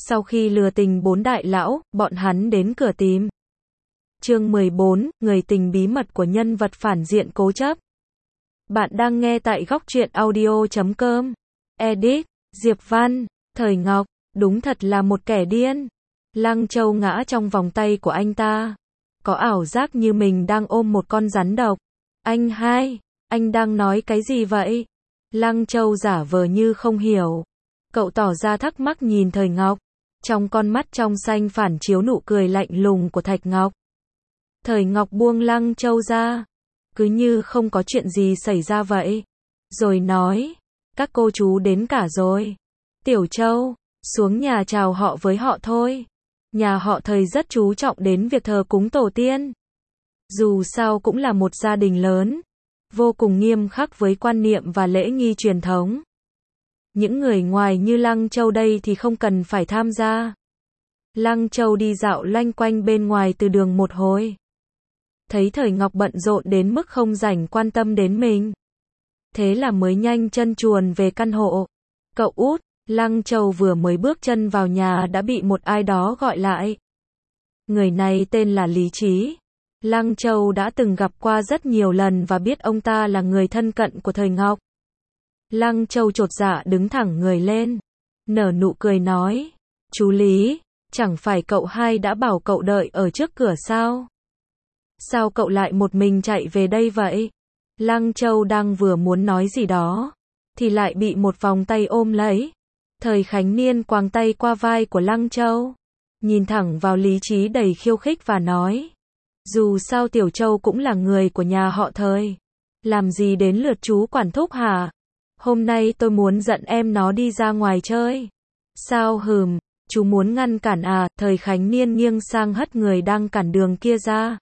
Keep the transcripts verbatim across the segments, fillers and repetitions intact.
Sau khi lừa tình bốn đại lão, bọn hắn đến cửa tìm. Chương mười bốn, người tình bí mật của nhân vật phản diện cố chấp. Bạn đang nghe tại góc truyện audio chấm com. Edit, Diệp Văn, Thời Ngọc, đúng thật là một kẻ điên. Lăng Châu ngã trong vòng tay của anh ta. Có ảo giác như mình đang ôm một con rắn độc. Anh hai, anh đang nói cái gì vậy? Lăng Châu giả vờ như không hiểu. Cậu tỏ ra thắc mắc nhìn Thời Ngọc. Trong con mắt trong xanh phản chiếu nụ cười lạnh lùng của Thạch Ngọc. Thời Ngọc buông Lăng Châu ra. Cứ như không có chuyện gì xảy ra vậy. Rồi nói, các cô chú đến cả rồi. Tiểu Châu, xuống nhà chào họ với họ thôi. Nhà họ Thời rất chú trọng đến việc thờ cúng tổ tiên. Dù sao cũng là một gia đình lớn. Vô cùng nghiêm khắc với quan niệm và lễ nghi truyền thống. Những người ngoài như Lăng Châu đây thì không cần phải tham gia. Lăng Châu đi dạo loanh quanh bên ngoài từ đường một hồi. Thấy Thời Ngọc bận rộn đến mức không rảnh quan tâm đến mình. Thế là mới nhanh chân chuồn về căn hộ. Cậu út, Lăng Châu vừa mới bước chân vào nhà đã bị một ai đó gọi lại. Người này tên là Lý Trí. Lăng Châu đã từng gặp qua rất nhiều lần và biết ông ta là người thân cận của Thời Ngọc. Lăng Châu chột dạ đứng thẳng người lên. Nở nụ cười nói. Chú Lý, chẳng phải cậu hai đã bảo cậu đợi ở trước cửa sao? Sao cậu lại một mình chạy về đây vậy? Lăng Châu đang vừa muốn nói gì đó. Thì lại bị một vòng tay ôm lấy. Thời Khánh Niên quàng tay qua vai của Lăng Châu. Nhìn thẳng vào Lý Trí đầy khiêu khích và nói. Dù sao Tiểu Châu cũng là người của nhà họ Thời. Làm gì đến lượt chú quản thúc hả? Hôm nay tôi muốn dẫn em nó đi ra ngoài chơi. Sao hừm, chú muốn ngăn cản à? Thời Khánh Niên nghiêng sang hất người đang cản đường kia ra.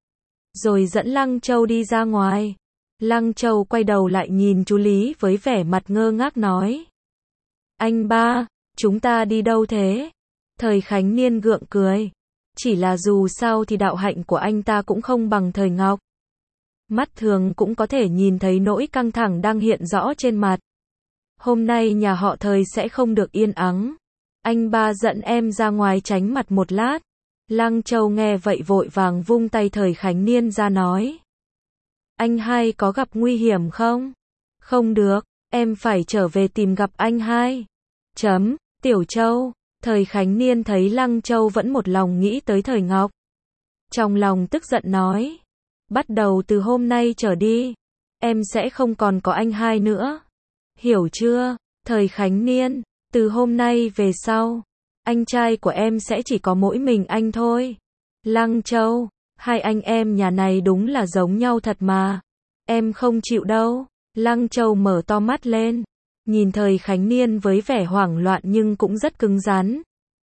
Rồi dẫn Lăng Châu đi ra ngoài. Lăng Châu quay đầu lại nhìn chú Lý với vẻ mặt ngơ ngác nói. Anh ba, chúng ta đi đâu thế? Thời Khánh Niên gượng cười. Chỉ là dù sao thì đạo hạnh của anh ta cũng không bằng Thời Ngọc. Mắt thường cũng có thể nhìn thấy nỗi căng thẳng đang hiện rõ trên mặt. Hôm nay nhà họ Thời sẽ không được yên ắng. Anh ba dẫn em ra ngoài tránh mặt một lát. Lăng Châu nghe vậy vội vàng vung tay Thời Khánh Niên ra nói. Anh hai có gặp nguy hiểm không? Không được, em phải trở về tìm gặp anh hai. Chấm, Tiểu Châu. Thời Khánh Niên thấy Lăng Châu vẫn một lòng nghĩ tới Thời Ngọc. Trong lòng tức giận nói. Bắt đầu từ hôm nay trở đi, em sẽ không còn có anh hai nữa. Hiểu chưa? Thời Khánh Niên, từ hôm nay về sau, anh trai của em sẽ chỉ có mỗi mình anh thôi. Lăng Châu, hai anh em nhà này đúng là giống nhau thật mà. Em không chịu đâu. Lăng Châu mở to mắt lên, nhìn Thời Khánh Niên với vẻ hoảng loạn nhưng cũng rất cứng rắn.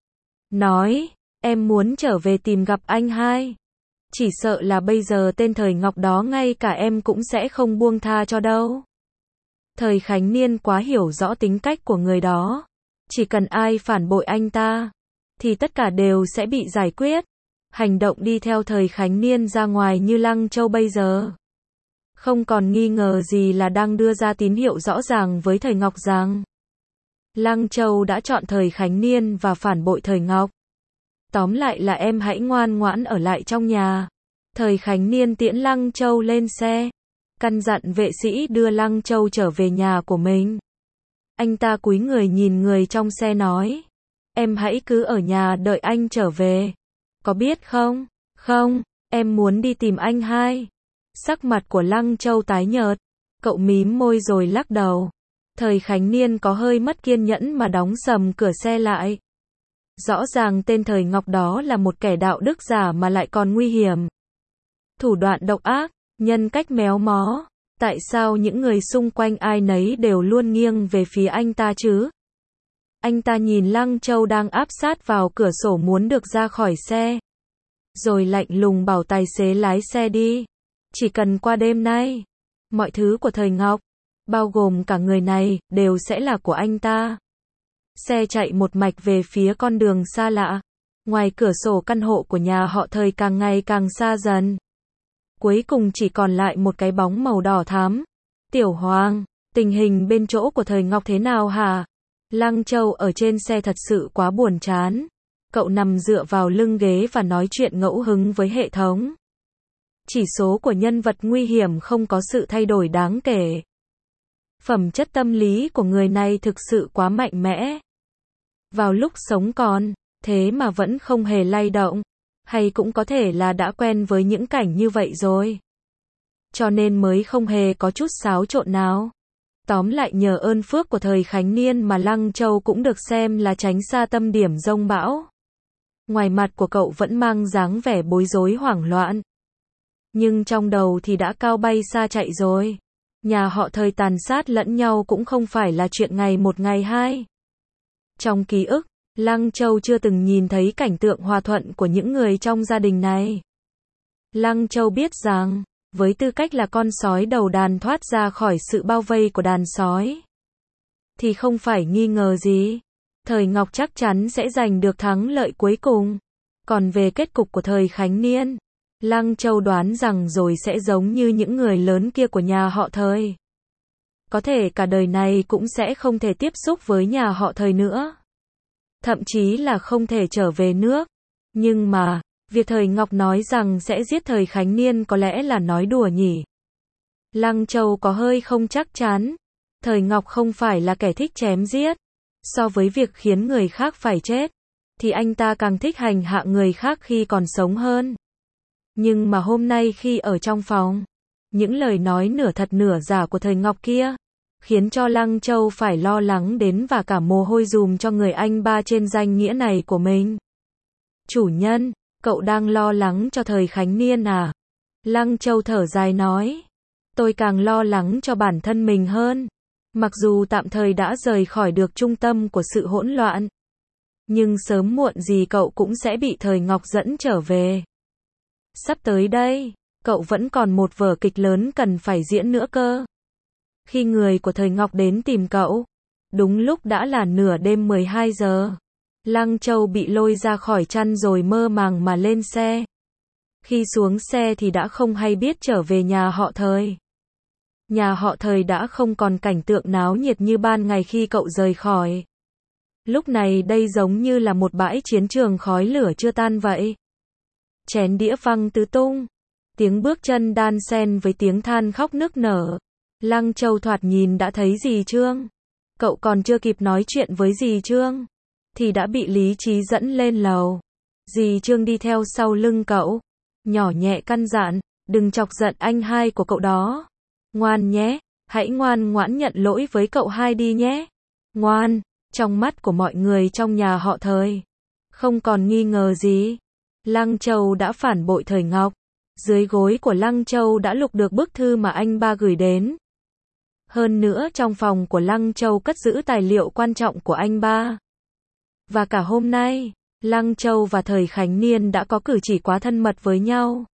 Nói, em muốn trở về tìm gặp anh hai. Chỉ sợ là bây giờ tên Thời Ngọc đó ngay cả em cũng sẽ không buông tha cho đâu. Thời Khánh Niên quá hiểu rõ tính cách của người đó. Chỉ cần ai phản bội anh ta, thì tất cả đều sẽ bị giải quyết. Hành động đi theo Thời Khánh Niên ra ngoài như Lăng Châu bây giờ. Không còn nghi ngờ gì là đang đưa ra tín hiệu rõ ràng với Thời Ngọc rằng Lăng Châu đã chọn Thời Khánh Niên và phản bội Thời Ngọc. Tóm lại là em hãy ngoan ngoãn ở lại trong nhà. Thời Khánh Niên tiễn Lăng Châu lên xe. Căn dặn vệ sĩ đưa Lăng Châu trở về nhà của mình. Anh ta cúi người nhìn người trong xe nói. Em hãy cứ ở nhà đợi anh trở về. Có biết không? Không, em muốn đi tìm anh hai. Sắc mặt của Lăng Châu tái nhợt. Cậu mím môi rồi lắc đầu. Thời Khánh Niên có hơi mất kiên nhẫn mà đóng sầm cửa xe lại. Rõ ràng tên Thời Ngọc đó là một kẻ đạo đức giả mà lại còn nguy hiểm. Thủ đoạn độc ác, nhân cách méo mó. Tại sao những người xung quanh ai nấy đều luôn nghiêng về phía anh ta chứ? Anh ta nhìn Lăng Châu đang áp sát vào cửa sổ muốn được ra khỏi xe. Rồi lạnh lùng bảo tài xế lái xe đi. Chỉ cần qua đêm nay, mọi thứ của Thời Ngọc, bao gồm cả người này, đều sẽ là của anh ta. Xe chạy một mạch về phía con đường xa lạ. Ngoài cửa sổ căn hộ của nhà họ Thời càng ngày càng xa dần. Cuối cùng chỉ còn lại một cái bóng màu đỏ thắm. Tiểu Hoàng, tình hình bên chỗ của Thời Ngọc thế nào hả? Lăng Châu ở trên xe thật sự quá buồn chán. Cậu nằm dựa vào lưng ghế và nói chuyện ngẫu hứng với hệ thống. Chỉ số của nhân vật nguy hiểm không có sự thay đổi đáng kể. Phẩm chất tâm lý của người này thực sự quá mạnh mẽ. Vào lúc sống còn, thế mà vẫn không hề lay động. Hay cũng có thể là đã quen với những cảnh như vậy rồi. Cho nên mới không hề có chút xáo trộn nào. Tóm lại nhờ ơn phước của thời Khánh Niên mà Lăng Châu cũng được xem là tránh xa tâm điểm giông bão. Ngoài mặt của cậu vẫn mang dáng vẻ bối rối hoảng loạn. Nhưng trong đầu thì đã cao bay xa chạy rồi. Nhà họ thời tàn sát lẫn nhau cũng không phải là chuyện ngày một ngày hai. Trong ký ức, Lăng Châu chưa từng nhìn thấy cảnh tượng hòa thuận của những người trong gia đình này. Lăng Châu biết rằng, với tư cách là con sói đầu đàn thoát ra khỏi sự bao vây của đàn sói, thì không phải nghi ngờ gì, Thời Ngọc chắc chắn sẽ giành được thắng lợi cuối cùng. Còn về kết cục của thời Khánh Niên, Lăng Châu đoán rằng rồi sẽ giống như những người lớn kia của nhà họ Thời. Có thể cả đời này cũng sẽ không thể tiếp xúc với nhà họ Thời nữa. Thậm chí là không thể trở về nước. Nhưng mà, việc Thời Ngọc nói rằng sẽ giết thời Khánh Niên có lẽ là nói đùa nhỉ. Lăng Châu có hơi không chắc chắn. Thời Ngọc không phải là kẻ thích chém giết. So với việc khiến người khác phải chết, thì anh ta càng thích hành hạ người khác khi còn sống hơn. Nhưng mà hôm nay khi ở trong phòng, những lời nói nửa thật nửa giả của Thời Ngọc kia, khiến cho Lăng Châu phải lo lắng đến và cả mồ hôi dùm cho người anh ba trên danh nghĩa này của mình. Chủ nhân, cậu đang lo lắng cho thời Khánh Niên à? Lăng Châu thở dài nói. Tôi càng lo lắng cho bản thân mình hơn. Mặc dù tạm thời đã rời khỏi được trung tâm của sự hỗn loạn, nhưng sớm muộn gì cậu cũng sẽ bị Thời Ngọc dẫn trở về. Sắp tới đây, cậu vẫn còn một vở kịch lớn cần phải diễn nữa cơ. Khi người của Thời Ngọc đến tìm cậu, đúng lúc đã là nửa đêm mười hai giờ. Lăng Châu bị lôi ra khỏi chăn rồi mơ màng mà lên xe. Khi xuống xe thì đã không hay biết trở về nhà họ Thời. Nhà họ Thời đã không còn cảnh tượng náo nhiệt như ban ngày khi cậu rời khỏi. Lúc này đây giống như là một bãi chiến trường khói lửa chưa tan vậy. Chén đĩa văng tứ tung. Tiếng bước chân đan xen với tiếng than khóc nức nở. Lăng Châu thoạt nhìn đã thấy dì Trương. Cậu còn chưa kịp nói chuyện với dì Trương, thì đã bị lý trí dẫn lên lầu. Dì Trương đi theo sau lưng cậu, nhỏ nhẹ căn dặn, đừng chọc giận anh hai của cậu đó. Ngoan nhé, hãy ngoan ngoãn nhận lỗi với cậu hai đi nhé. Ngoan, trong mắt của mọi người trong nhà họ Thời, không còn nghi ngờ gì. Lăng Châu đã phản bội Thời Ngọc. Dưới gối của Lăng Châu đã lục được bức thư mà anh ba gửi đến. Hơn nữa trong phòng của Lăng Châu cất giữ tài liệu quan trọng của anh ba. Và cả hôm nay, Lăng Châu và Thời Khánh Niên đã có cử chỉ quá thân mật với nhau.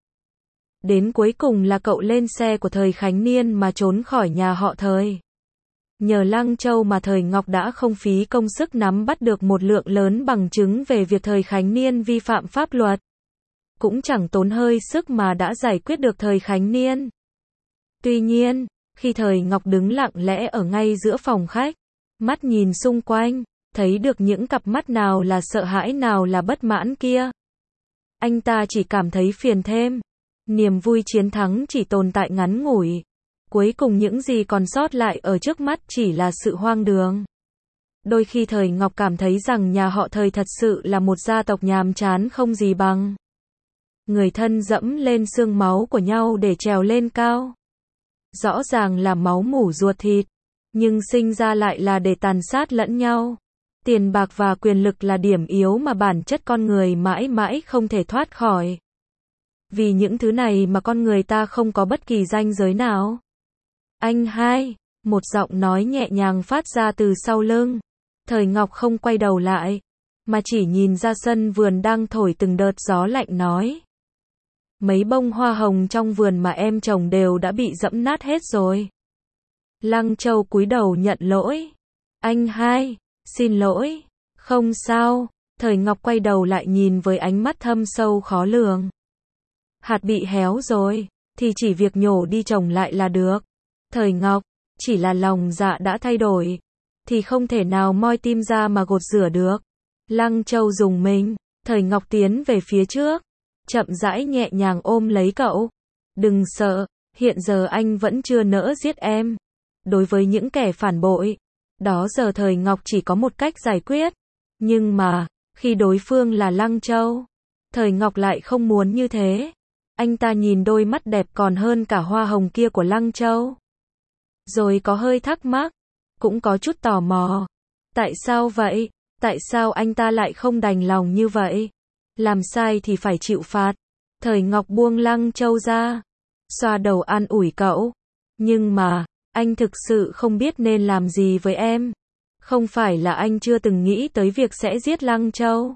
Đến cuối cùng là cậu lên xe của Thời Khánh Niên mà trốn khỏi nhà họ Thời. Nhờ Lăng Châu mà Thời Ngọc đã không phí công sức nắm bắt được một lượng lớn bằng chứng về việc Thời Khánh Niên vi phạm pháp luật. Cũng chẳng tốn hơi sức mà đã giải quyết được Thời Khánh Niên. Tuy nhiên, khi Thời Ngọc đứng lặng lẽ ở ngay giữa phòng khách, mắt nhìn xung quanh, thấy được những cặp mắt nào là sợ hãi nào là bất mãn kia, anh ta chỉ cảm thấy phiền thêm. Niềm vui chiến thắng chỉ tồn tại ngắn ngủi. Cuối cùng những gì còn sót lại ở trước mắt chỉ là sự hoang đường. Đôi khi Thời Ngọc cảm thấy rằng nhà họ Thời thật sự là một gia tộc nhàm chán không gì bằng. Người thân dẫm lên xương máu của nhau để trèo lên cao. Rõ ràng là máu mủ ruột thịt, nhưng sinh ra lại là để tàn sát lẫn nhau. Tiền bạc và quyền lực là điểm yếu mà bản chất con người mãi mãi không thể thoát khỏi. Vì những thứ này mà con người ta không có bất kỳ ranh giới nào. Anh hai, một giọng nói nhẹ nhàng phát ra từ sau lưng. Thời Ngọc không quay đầu lại, mà chỉ nhìn ra sân vườn đang thổi từng đợt gió lạnh nói. Mấy bông hoa hồng trong vườn mà em trồng đều đã bị dẫm nát hết rồi. Lăng Châu cúi đầu nhận lỗi. Anh hai, xin lỗi. Không sao. Thời Ngọc quay đầu lại nhìn với ánh mắt thâm sâu khó lường. Hạt bị héo rồi, thì chỉ việc nhổ đi trồng lại là được. Thời Ngọc, chỉ là lòng dạ đã thay đổi, thì không thể nào moi tim ra mà gột rửa được. Lăng Châu dùng mình, Thời Ngọc tiến về phía trước, chậm rãi nhẹ nhàng ôm lấy cậu. Đừng sợ, hiện giờ anh vẫn chưa nỡ giết em. Đối với những kẻ phản bội, đó giờ Thời Ngọc chỉ có một cách giải quyết. Nhưng mà, khi đối phương là Lăng Châu, Thời Ngọc lại không muốn như thế. Anh ta nhìn đôi mắt đẹp còn hơn cả hoa hồng kia của Lăng Châu. Rồi có hơi thắc mắc, cũng có chút tò mò. Tại sao vậy? Tại sao anh ta lại không đành lòng như vậy? Làm sai thì phải chịu phạt. Thời Ngọc buông Lăng Châu ra, xoa đầu an ủi cậu. Nhưng mà, anh thực sự không biết nên làm gì với em. Không phải là anh chưa từng nghĩ tới việc sẽ giết Lăng Châu.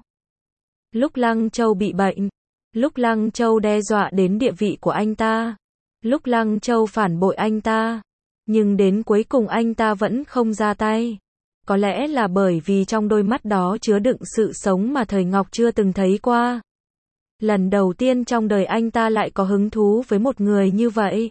Lúc Lăng Châu bị bệnh, lúc Lăng Châu đe dọa đến địa vị của anh ta, lúc Lăng Châu phản bội anh ta, nhưng đến cuối cùng anh ta vẫn không ra tay. Có lẽ là bởi vì trong đôi mắt đó chứa đựng sự sống mà Thời Ngọc chưa từng thấy qua. Lần đầu tiên trong đời anh ta lại có hứng thú với một người như vậy.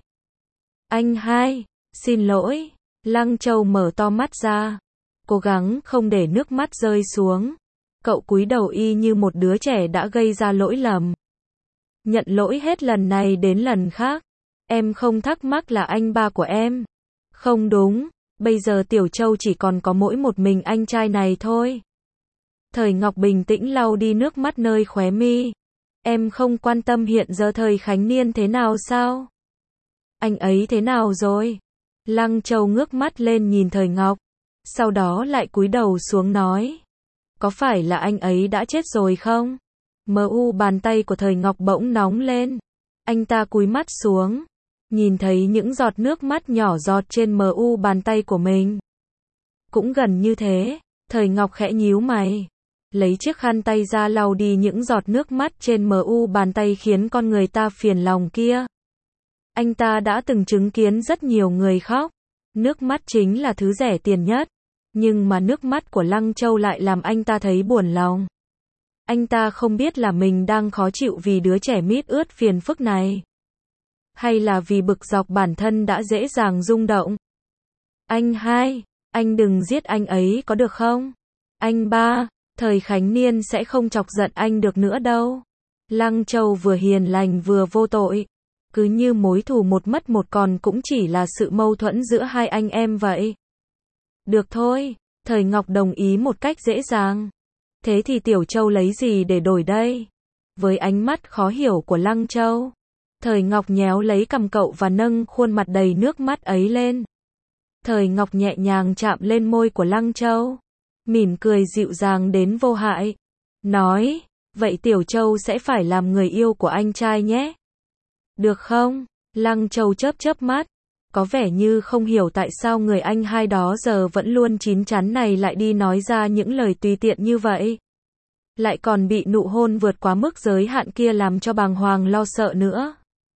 Anh hai, xin lỗi. Lăng Châu mở to mắt ra, cố gắng không để nước mắt rơi xuống. Cậu cúi đầu y như một đứa trẻ đã gây ra lỗi lầm. Nhận lỗi hết lần này đến lần khác. Em không thắc mắc là anh ba của em. Không đúng, bây giờ Tiểu Châu chỉ còn có mỗi một mình anh trai này thôi. Thời Ngọc bình tĩnh lau đi nước mắt nơi khóe mi. Em không quan tâm hiện giờ Thời Khánh Niên thế nào sao? Anh ấy thế nào rồi? Lăng Châu ngước mắt lên nhìn Thời Ngọc, sau đó lại cúi đầu xuống nói. Có phải là anh ấy đã chết rồi không? Mờ u bàn tay của Thời Ngọc bỗng nóng lên. Anh ta cúi mắt xuống, nhìn thấy những giọt nước mắt nhỏ giọt trên mờ u bàn tay của mình. Cũng gần như thế, Thời Ngọc khẽ nhíu mày, lấy chiếc khăn tay ra lau đi những giọt nước mắt trên mờ u bàn tay khiến con người ta phiền lòng kia. Anh ta đã từng chứng kiến rất nhiều người khóc. Nước mắt chính là thứ rẻ tiền nhất. Nhưng mà nước mắt của Lăng Châu lại làm anh ta thấy buồn lòng. Anh ta không biết là mình đang khó chịu vì đứa trẻ mít ướt phiền phức này, hay là vì bực dọc bản thân đã dễ dàng rung động. Anh hai, anh đừng giết anh ấy có được không? Anh ba, Thời Khánh Niên sẽ không chọc giận anh được nữa đâu. Lăng Châu vừa hiền lành vừa vô tội. Cứ như mối thù một mất một còn cũng chỉ là sự mâu thuẫn giữa hai anh em vậy. Được thôi, Thời Ngọc đồng ý một cách dễ dàng. Thế thì Tiểu Châu lấy gì để đổi đây? Với ánh mắt khó hiểu của Lăng Châu, Thời Ngọc nhéo lấy cằm cậu và nâng khuôn mặt đầy nước mắt ấy lên. Thời Ngọc nhẹ nhàng chạm lên môi của Lăng Châu, mỉm cười dịu dàng đến vô hại. Nói, vậy Tiểu Châu sẽ phải làm người yêu của anh trai nhé. Được không? Lăng Châu chớp chớp mắt, có vẻ như không hiểu tại sao người anh hai đó giờ vẫn luôn chín chắn này lại đi nói ra những lời tùy tiện như vậy. Lại còn bị nụ hôn vượt quá mức giới hạn kia làm cho bàng hoàng lo sợ nữa.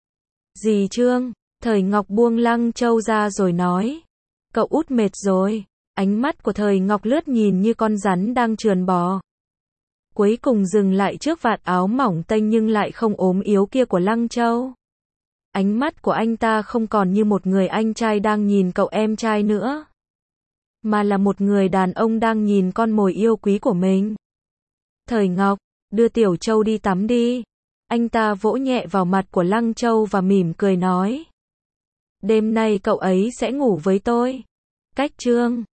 Dì Trương, Thời Ngọc buông Lăng Châu ra rồi nói. Cậu út mệt rồi. Ánh mắt của Thời Ngọc lướt nhìn như con rắn đang trườn bò. Cuối cùng dừng lại trước vạt áo mỏng tênh nhưng lại không ốm yếu kia của Lăng Châu. Ánh mắt của anh ta không còn như một người anh trai đang nhìn cậu em trai nữa, mà là một người đàn ông đang nhìn con mồi yêu quý của mình. Thời Ngọc, đưa Tiểu Châu đi tắm đi. Anh ta vỗ nhẹ vào mặt của Lăng Châu và mỉm cười nói. Đêm nay cậu ấy sẽ ngủ với tôi. Cách chương